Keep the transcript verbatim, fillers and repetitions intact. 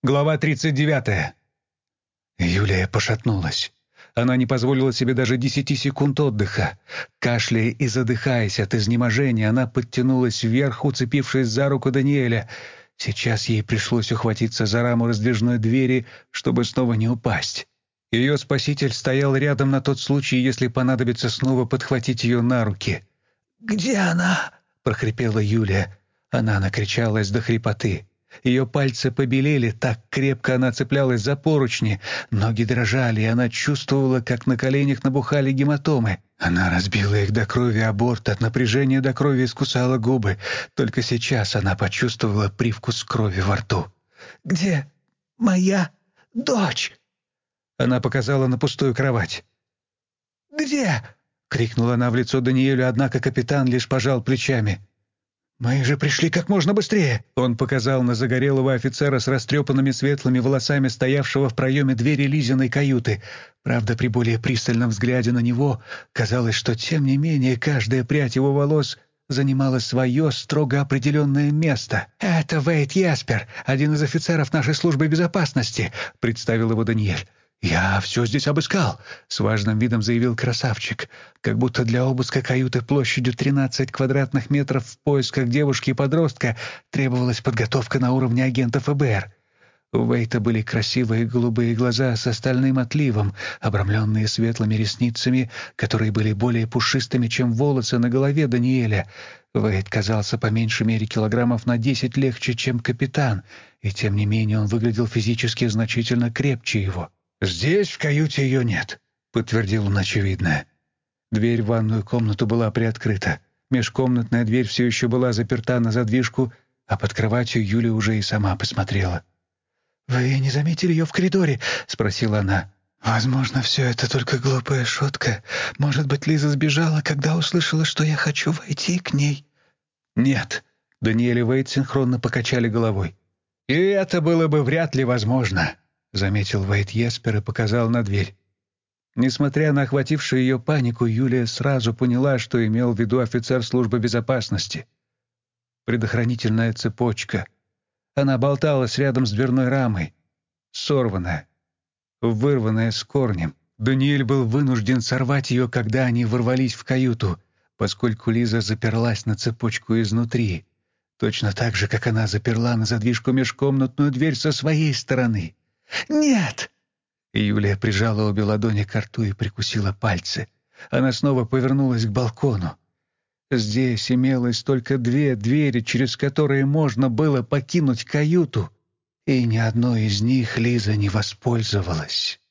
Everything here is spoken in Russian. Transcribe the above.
Глава тридцать девятая. Юлия пошатнулась. Она не позволила себе даже десяти секунд отдыха. Кашляя и задыхаясь от изнеможения, она подтянулась вверх, уцепившись за руку Даниэля. Сейчас ей пришлось ухватиться за раму раздвижной двери, чтобы снова не упасть. Ее спаситель стоял рядом на тот случай, если понадобится снова подхватить ее на руки. «Где она?» — прохрипела Юлия. Она накричалась до хрипоты. Ее пальцы побелели, так крепко она цеплялась за поручни. Ноги дрожали, и она чувствовала, как на коленях набухали гематомы. Она разбила их до крови о борт, от напряжения до крови искусала губы. Только сейчас она почувствовала привкус крови во рту. «Где моя дочь?» Она показала на пустую кровать. «Где?» — крикнула она в лицо Даниэлю, однако капитан лишь пожал плечами. «Мы же пришли как можно быстрее!» Он показал на загорелого офицера с растрепанными светлыми волосами, стоявшего в проеме двери Лизиной каюты. Правда, при более пристальном взгляде на него казалось, что, тем не менее, каждая прядь его волос занимала свое строго определенное место. «Это Вейт Яспер, один из офицеров нашей службы безопасности», — представил его Даниэль. «Я все здесь обыскал», — с важным видом заявил красавчик, как будто для обыска каюты площадью тринадцать квадратных метров в поисках девушки и подростка требовалась подготовка на уровне агента эф бэ эр. У Вейта были красивые голубые глаза с стальным отливом, обрамленные светлыми ресницами, которые были более пушистыми, чем волосы на голове Даниэля. Вейт казался по меньшей мере килограммов на десять легче, чем капитан, и тем не менее он выглядел физически значительно крепче его. «Здесь в каюте ее нет», — подтвердил он очевидное. Дверь в ванную комнату была приоткрыта. Межкомнатная дверь все еще была заперта на задвижку, а под кроватью Юля уже и сама посмотрела. «Вы не заметили ее в коридоре?» — спросила она. «Возможно, все это только глупая шутка. Может быть, Лиза сбежала, когда услышала, что я хочу войти к ней?» «Нет», — Даниэль и Вейт синхронно покачали головой. «И это было бы вряд ли возможно», — заметил Вейт Яспер и показал на дверь. Несмотря на охватившую ее панику, Юлия сразу поняла, что имел в виду офицер службы безопасности. Предохранительная цепочка. Она болталась рядом с дверной рамой, сорванная, вырванная с корнем. Даниэль был вынужден сорвать ее, когда они ворвались в каюту, поскольку Лиза заперлась на цепочку изнутри, точно так же, как она заперла на задвижку межкомнатную дверь со своей стороны. «Нет!» Юлия прижала обе ладони к рту и прикусила пальцы. Она снова повернулась к балкону. Здесь имелось только две двери, через которые можно было покинуть каюту, и ни одной из них Лиза не воспользовалась.